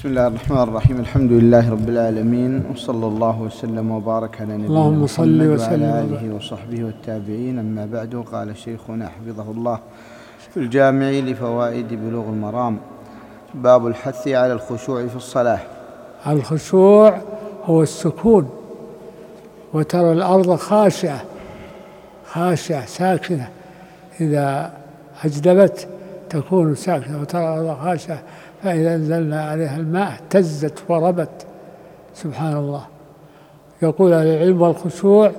بسم الله الرحمن الرحيم. الحمد لله رب العالمين، وصلى الله وسلم وبارك على نبينا محمد وعلى آله وصحبه والتابعين. أما بعد، قال شيخنا حفظه الله في الجامع لفوائد بلوغ المرام: باب الحث على الخشوع في الصلاة. الخشوع هو السكون، وترى الأرض خاشعة ساكنة، إذا أجدبت تكون ساكنة، وترى الأرض خاشعة فإذا أنزلنا عليها الماء اهتزت وربت. سبحان الله. يقول أهل العلم: والخشوع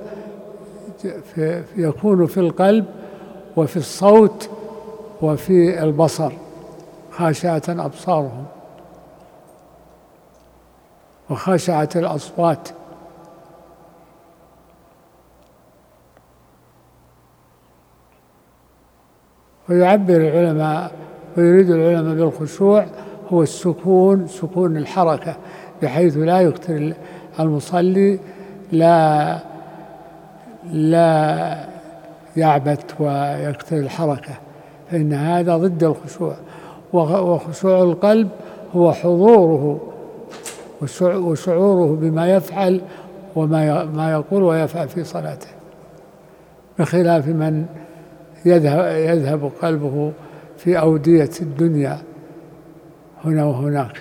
يكون في القلب وفي الصوت وفي البصر، خاشعة أبصارهم وخاشعة الأصوات. ويعبر العلماء ويريد العلماء بالخشوع هو السكون، سكون الحركة، بحيث لا يكثر المصلي، لا يعبث ويكثر الحركة، فإن هذا ضد الخشوع. وخشوع القلب هو حضوره وشعوره بما يفعل وما يقول ويفعل في صلاته، بخلاف من يذهب قلبه في أودية الدنيا هنا وهناك.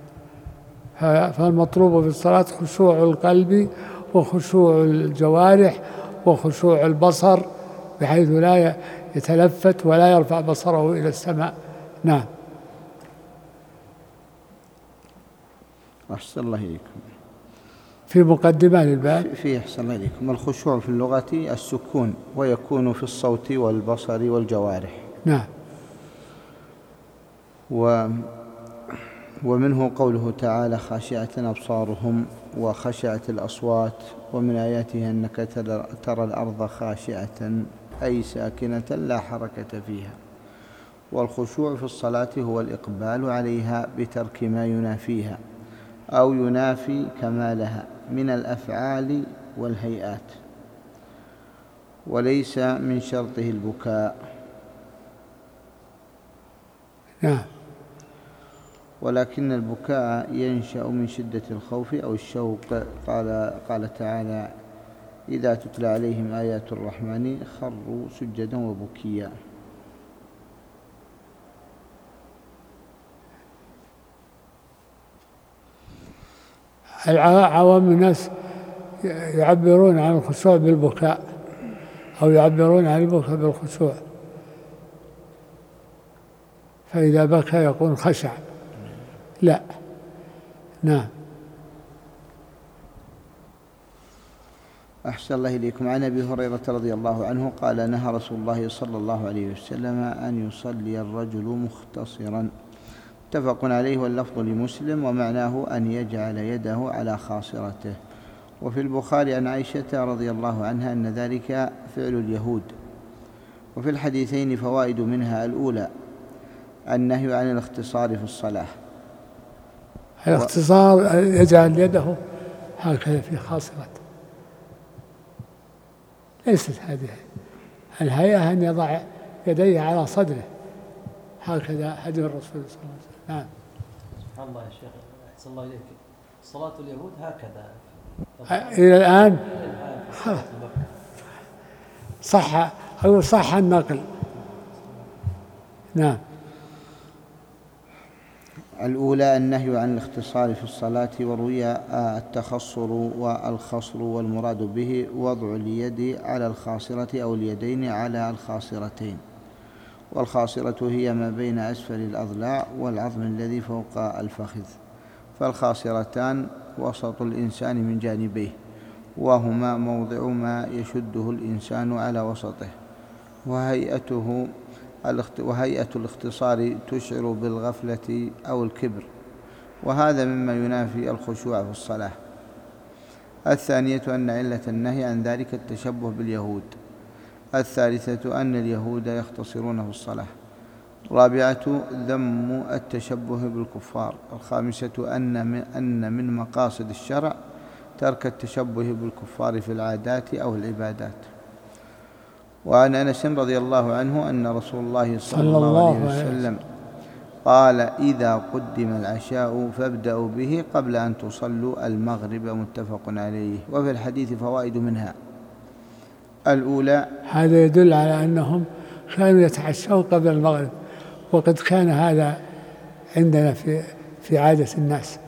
فالمطلوب في الصلاة خشوع القلب وخشوع الجوارح وخشوع البصر، بحيث لا يتلفت ولا يرفع بصره إلى السماء. نعم. أحسن الله إليكم. في مقدمة للباب في أحسن الله إليكم: الخشوع في اللغة السكون، ويكون في الصوت والبصر والجوارح. نعم. ومنه قوله تعالى: خاشعة أبصارهم، وخشعت الأصوات. ومن آياته أنك ترى الأرض خاشعة أي ساكنة لا حركة فيها. والخشوع في الصلاة هو الإقبال عليها بترك ما ينافيها أو ينافي كمالها من الأفعال والهيئات، وليس من شرطه البكاء. نعم. ولكن البكاء ينشأ من شدة الخوف أو الشوق. قال تعالى: إذا تتلى عليهم آيات الرحمن خروا سجدا وبكيا. عوام الناس يعبرون عن الخشوع بالبكاء، أو يعبرون عن البكاء بالخشوع، فإذا بكى يكون خشع. لا. نعم. أحسن الله إليكم. عن أبي هريرة رضي الله عنه قال: نهى رسول الله صلى الله عليه وسلم أن يصلي الرجل مختصرا. متفق عليه، واللفظ لمسلم، ومعناه أن يجعل يده على خاصرته. وفي البخاري عن عائشة رضي الله عنها أن ذلك فعل اليهود. وفي الحديثين فوائد، منها: الأولى النهي عن الاختصار في الصلاة. الاختصار يجعل يده هكذا في خاصرته، ليست هذه الهيئة، أن يضع يديه على صدره هكذا، هدي الرسول صلى الله عليه وسلم. نعم. سبحان الله يا شيخ، أحسن الله إليك. صلاة اليهود هكذا إلى الآن صح النقل. نعم. الأولى النهي عن الاختصار في الصلاة، وروي التخصر والخصر، والمراد به وضع اليد على الخاصرة أو اليدين على الخاصرتين. والخاصرة هي ما بين أسفل الأضلاع والعظم الذي فوق الفخذ، فالخاصرتان وسط الإنسان من جانبيه، وهما موضع ما يشده الإنسان على وسطه. وهيئة الاختصار تشعر بالغفلة أو الكبر، وهذا مما ينافي الخشوع في الصلاة. الثانية أن علة النهي عن ذلك التشبه باليهود. الثالثة أن اليهود يختصرون في الصلاة. الرابعة ذم التشبه بالكفار. الخامسة أن من مقاصد الشرع ترك التشبه بالكفار في العادات أو العبادات. وعن أنس رضي الله عنه أن رسول الله صلى الله عليه وسلم قال إذا قدم العشاء فابدأوا به قبل أن تصلوا المغرب، متفق عليه. وفي الحديث فوائد منها: الأولى هذا يدل على أنهم كانوا يتعشون قبل المغرب، وقد كان هذا عندنا في عادة الناس،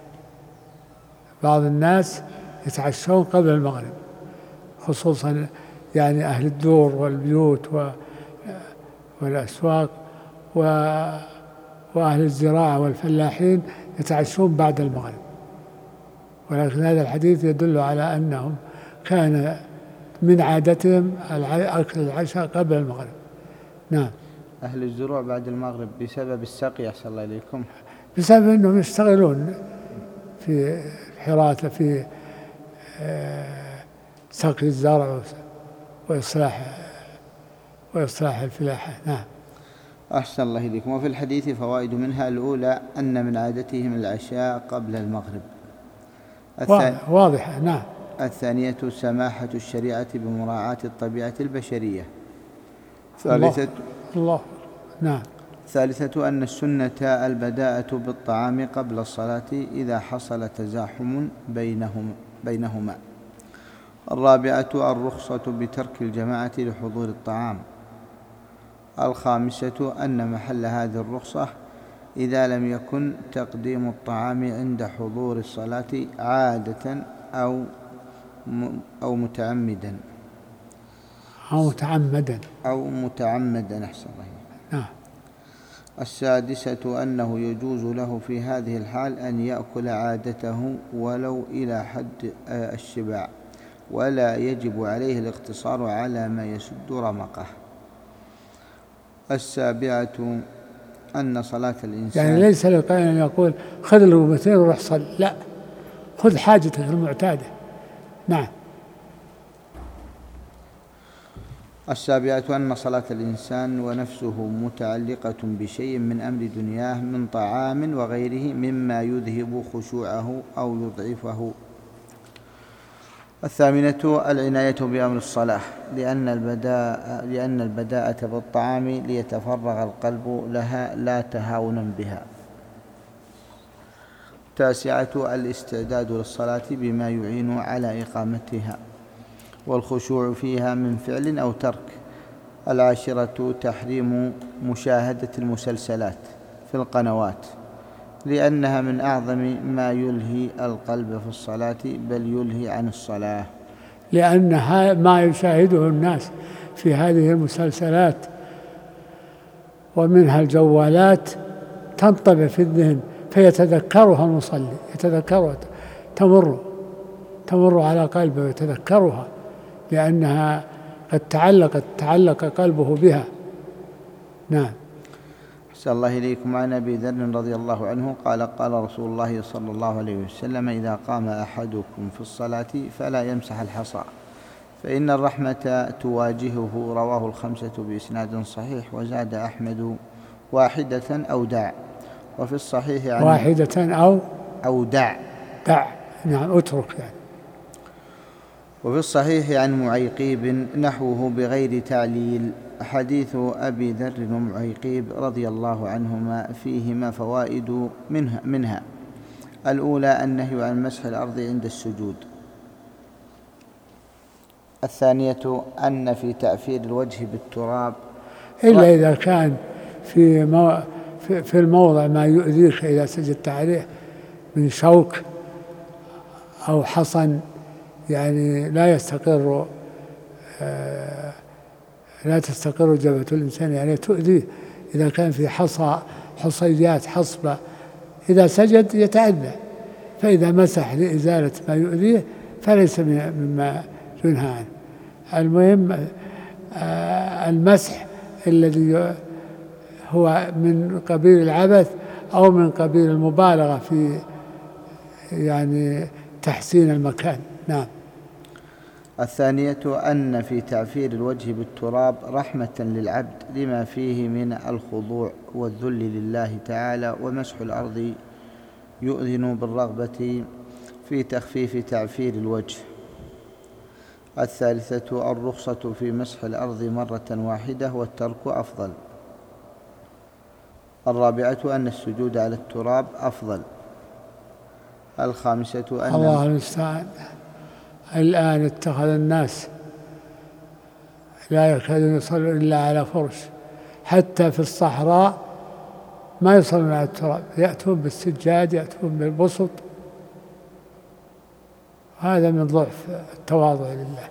بعض الناس يتعشون قبل المغرب، خصوصا يعني أهل الدور والبيوت والأسواق وأهل الزراعة والفلاحين يتعشون بعد المغرب. ولكن هذا الحديث يدل على أنهم كان من عادتهم أكل العشاء قبل المغرب. نعم. أهل الزروع بعد المغرب بسبب السقي، أحسن الله إليكم، بسبب أنهم يشتغلون في حراثة، في سقي الزرع وإصلاح الفلاحة. نعم. أحسن الله إليكم. وفي الحديث فوائد منها: الأولى أن من عادتهم العشاء قبل المغرب. واضحة. نعم. الثانية سماحة الشريعة بمراعاة الطبيعة البشرية. الله. نعم. ثالثة أن السنة البداءة بالطعام قبل الصلاة إذا حصل تزاحم بينهما. الرابعة الرخصة بترك الجماعة لحضور الطعام. الخامسة أن محل هذه الرخصة إذا لم يكن تقديم الطعام عند حضور الصلاة عادة أو متعمدا أحسن الله. نعم. السادسة أنه يجوز له في هذه الحال أن يأكل عادته ولو إلى حد الشبع، ولا يجب عليه الاقتصار على ما يسد رمقه. السابعة أن صلاة الإنسان، يعني ليس لقائل أن يقول خذ اللقمتين وروح صل، لا، خذ حاجتك المعتادة. نعم. السابعة أن صلاة الإنسان ونفسه متعلقة بشيء من أمر دنياه من طعام وغيره مما يذهب خشوعه أو يضعفه. الثامنة العناية بأمر الصلاة، لأن البداءة بالطعام ليتفرغ القلب لها لا تهاونا بها. التاسعة الاستعداد للصلاة بما يعين على إقامتها والخشوع فيها من فعل أو ترك. العاشرة تحريم مشاهدة المسلسلات في القنوات، لأنها من أعظم ما يلهي القلب في الصلاة، بل يلهي عن الصلاة، لأن ما يشاهده الناس في هذه المسلسلات ومنها الجوالات تنطبع في الذهن فيتذكرها المصلي، يتذكرها، تمر على قلبه ويتذكرها، لأنها قد تعلق قلبه بها. نعم. أحسن الله إليكم. عن أبي ذر رضي الله عنه قال قال رسول الله صلى الله عليه وسلم: إذا قام أحدكم في الصلاة فلا يمسح الحصى، فإن الرحمة تواجهه. رواه الخمسة بإسناد صحيح. وزاد أحمد: واحدة أو دع. وفي الصحيح عن واحدة أو دع. نعم، اترك يعني. وفي الصحيح عن معيقيب نحوه بغير تعليل. حديث أبي ذر ومعيقيب رضي الله عنهما فيهما فوائد منها: الأولى النهي عن مسح الأرض عند السجود. الثانية أن في تأثير الوجه بالتراب إلا إذا كان في الموضع ما يؤذيك إذا سجدت عليه من شوك أو حصن، يعني لا تستقر جبهة الإنسان، يعني تؤذيه. إذا كان في حصيات حصبة إذا سجد يتأذى، فإذا مسح لإزالة ما يؤذيه فليس مما ينهى عنه. المهم المسح الذي هو من قبيل العبث أو من قبيل المبالغة في يعني تحسين المكان. نعم. الثانية أن في تعفير الوجه بالتراب رحمة للعبد لما فيه من الخضوع والذل لله تعالى، ومسح الأرض يؤذن بالرغبة في تخفيف تعفير الوجه. الثالثة الرخصة في مسح الأرض مرة واحدة والترك أفضل. الرابعة أن السجود على التراب أفضل. الخامسة أن الله المستعان. الآن اتخذ الناس لا يكادون يصلون إلا على فرش، حتى في الصحراء ما يصلون على التراب، يأتون بالسجاد، يأتون بالبسط. هذا من ضعف التواضع لله،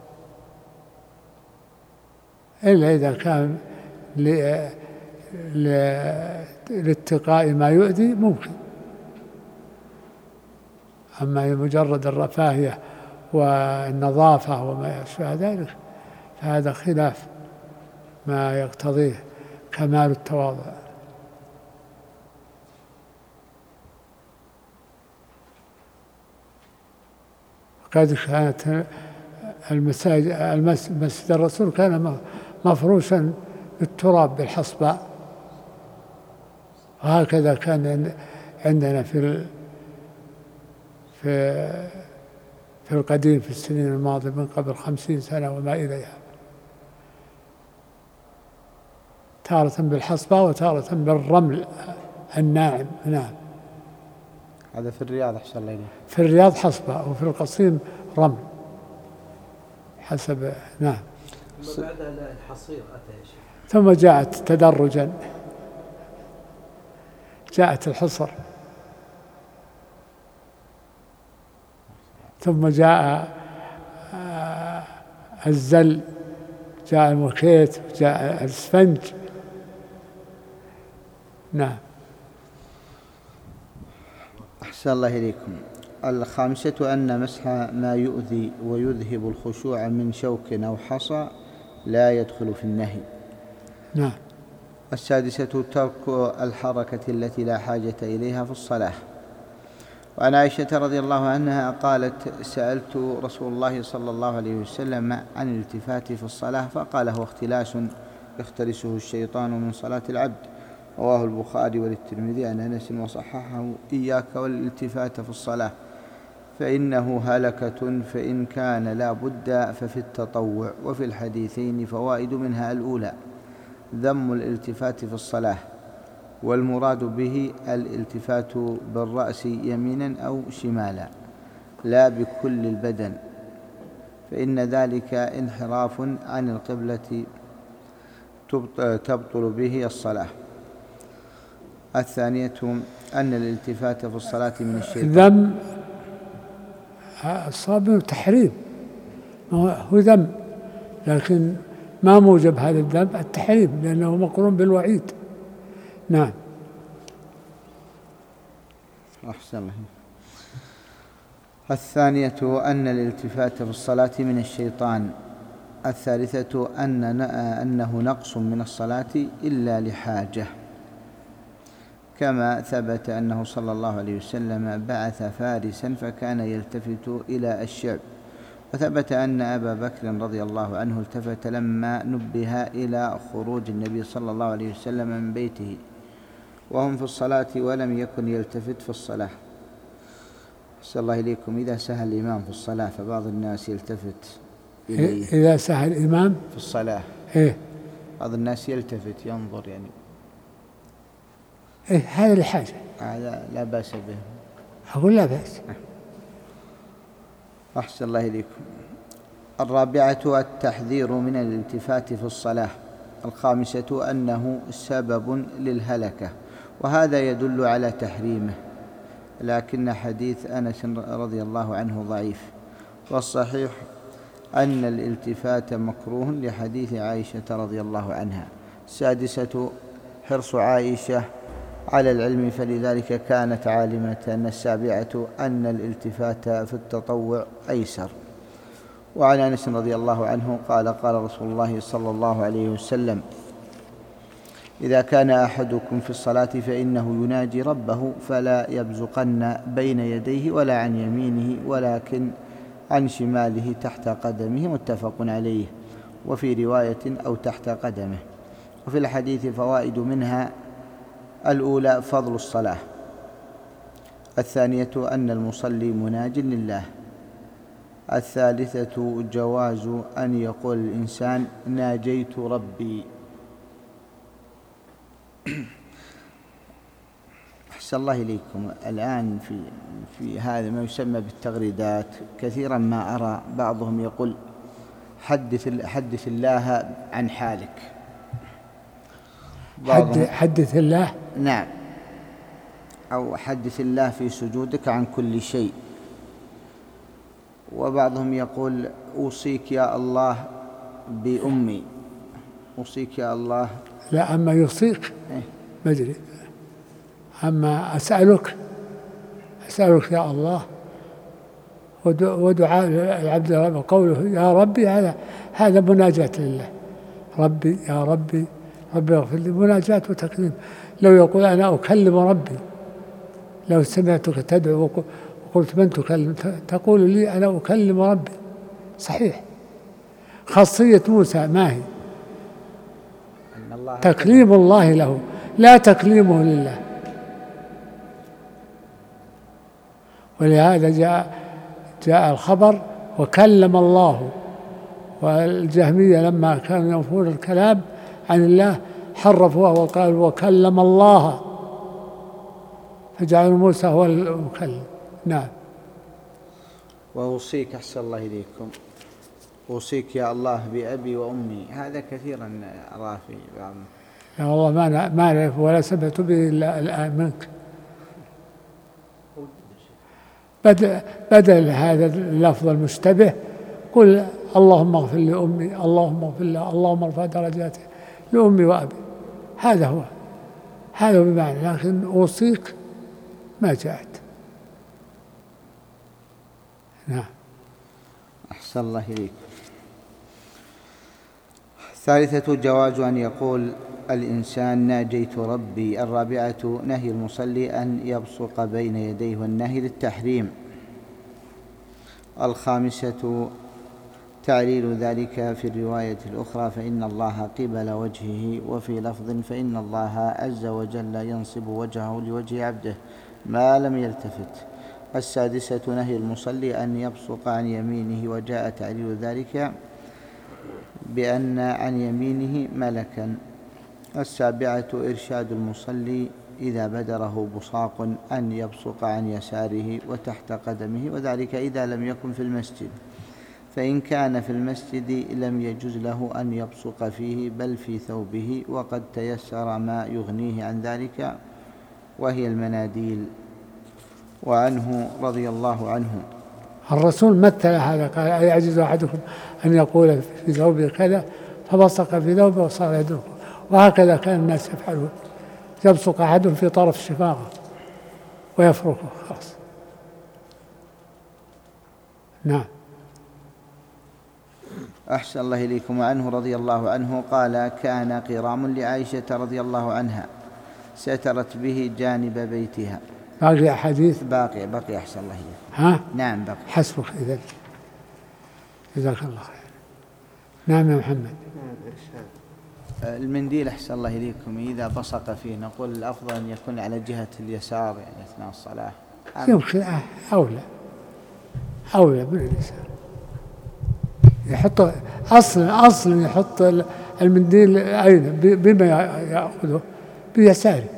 إلا إذا كان لاتقاء ما يؤذي ممكن. أما مجرد الرفاهية والنظافة وما يشبه ذلك فهذا خلاف ما يقتضيه كمال التواضع. قد كانت مسجد الرسول كان مفروشا بالتراب بالحصباء، وهكذا كان عندنا في القديم في السنين الماضية من قبل 50 سنة وما إليها، تارة بالحصباء وتارة بالرمل الناعم. نعم. هذا في الرياض أحسن الله إليك. في الرياض حصباء وفي القصيم رمل حسب. نعم. ثم بعد الحصير أتى يا شيخ. ثم جاءت تدرجا، جاءت الحصر، ثم جاء الزل، جاء الموكيت، جاء الاسفنج. نعم. أحسن الله إليكم. الخامسة أن مسح ما يؤذي ويذهب الخشوع من شوك أو حصى لا يدخل في النهي. نعم. السادسة ترك الحركة التي لا حاجة إليها في الصلاة. وعن عائشة رضي الله عنها قالت: سألت رسول الله صلى الله عليه وسلم عن الالتفات في الصلاة فقال: هو اختلاس يختلسه الشيطان من صلاة العبد. رواه البخاري وللترمذي عن أنس وصححه: إياك والالتفات في الصلاة فإنه هلكة، فإن كان لا بد ففي التطوع. وفي الحديثين فوائد، منها: الأولى ذم الالتفات في الصلاة، والمراد به الالتفات بالرأس يمينا أو شمالا لا بكل البدن، فإن ذلك انحراف عن القبلة تبطل به الصلاة. الثانية أن الالتفات في الصلاة من الشيطان. ذم الصواب تحريم، هو ذم، لكن ما موجب هذا الذم التحريم لأنه مقرون بالوعيد. نعم. أحسن الله. الثانية أن الالتفات في الصلاة من الشيطان. الثالثة أنه نقص من الصلاة إلا لحاجة، كما ثبت أنه صلى الله عليه وسلم بعث فارسا فكان يلتفت إلى الشعب. وثبت أن أبا بكر رضي الله عنه التفت لما نبه إلى خروج النبي صلى الله عليه وسلم من بيته وهم في الصلاة ولم يكن يلتفت في الصلاة. أحسن الله إليكم. إذا سهى الإمام في الصلاة فبعض الناس يلتفت إليه. إذا سهى الإمام في الصلاة بعض الناس يلتفت ينظر يعني. هذا لحاجة، هذا لا بأس به. أقول لا بأس. أحسن الله إليكم. الرابعة التحذير من الالتفات في الصلاة. الخامسة أنه سبب للهلكة، وهذا يدل على تحريمه، لكن حديث أنس رضي الله عنه ضعيف، والصحيح أن الالتفات مكروه لحديث عائشة رضي الله عنها. السادسة حرص عائشة على العلم، فلذلك كانت عالمة. السابعة أن الالتفات في التطوع أيسر. وعن أنس رضي الله عنه قال: قال رسول الله صلى الله عليه وسلم: إذا كان أحدكم في الصلاة فإنه يناجي ربه فلا يبزقن بين يديه ولا عن يمينه ولكن عن شماله تحت قدمه. متفق عليه. وفي رواية: أو تحت قدمه. وفي الحديث فوائد، منها: الأولى فضل الصلاة. الثانية أن المصلي مناج لله. الثالثة جواز أن يقول الإنسان: ناجيت ربي. أحسن الله إليكم. الآن في هذا ما يسمى بالتغريدات كثيرا ما أرى بعضهم يقول حدث الله عن حالك. حدث الله، نعم، أو حدث الله في سجودك عن كل شيء. وبعضهم يقول أوصيك يا الله بأمي، أوصيك يا الله. لا، أما يوصيك ما أدري، أما أسألك يا الله. ودعاء العبد رب قوله يا ربي، هذا مناجاة لله. ربي يا ربي، ربي اغفر لي، مناجاة وتكليم. لو يقول أنا أكلم ربي، لو سمعتك تدعو وقلت من تكلم، تقول لي أنا أكلم ربي، صحيح. خاصية موسى ما هي؟ تكليم الله له، لا تكليمه لله. ولهذا جاء الخبر وكلم الله. والجهمية لما كانوا ينفون الكلام عن الله حرفوها وقالوا وكلم الله، فجعلوا موسى هو المكلم. نعم. وأوصيك أحسن الله إليكم، أوصيك يا الله بأبي وأمي، هذا كثيرا أراه في بعض. يا والله ما نعرف ولا سمعت به إلا الآن منك. بدل هذا اللفظ المشتبه قل اللهم اغفر لأمي، اللهم اغفر لها، اللهم ارفع درجاته لأمي وأبي. هذا هو بمعنى، لكن أوصيك ما جاءت. نعم. أحسن الله إليك. الثالثة جواز أن يقول الإنسان ناجيت ربي. الرابعة نهي المصلي أن يبصق بين يديه، والنهي للتحريم. الخامسة تعليل ذلك في الرواية الأخرى فإن الله قبل وجهه، وفي لفظ فإن الله عز وجل ينصب وجهه لوجه عبده ما لم يلتفت. السادسة نهي المصلي أن يبصق عن يمينه، وجاء تعليل ذلك بأن عن يمينه ملكا. السابعة إرشاد المصلي إذا بدره بصاق أن يبصق عن يساره وتحت قدمه، وذلك إذا لم يكن في المسجد، فإن كان في المسجد لم يجوز له أن يبصق فيه بل في ثوبه، وقد تيسر ما يغنيه عن ذلك وهي المناديل. وعنه رضي الله عنه الرسول مثل هذا، قال أيعجز أحدكم أن يقول في ثوبه كذا فبصق في ثوبه وصار يدركه. وهكذا كان الناس يفعلون، يبصق أحدهم في طرف شفاغه ويفركه خلاص. نعم. أحسن الله إليكم. وعنه رضي الله عنه قال كان قرام لعائشة رضي الله عنها سترت به جانب بيتها. باقي أحاديث؟ باقي أحسن الله إليكم. ها؟ نعم باقي. حسبك إذن، جزاك الله خير. نعم يا محمد. المنديل أحسن الله إليكم إذا بصق فيه نقول الأفضل أن يكون على جهة اليسار يعني أثناء الصلاة. يمكن أولى من اليسار. يحط أصلا يحط المنديل أين بما يأخذه بيساره.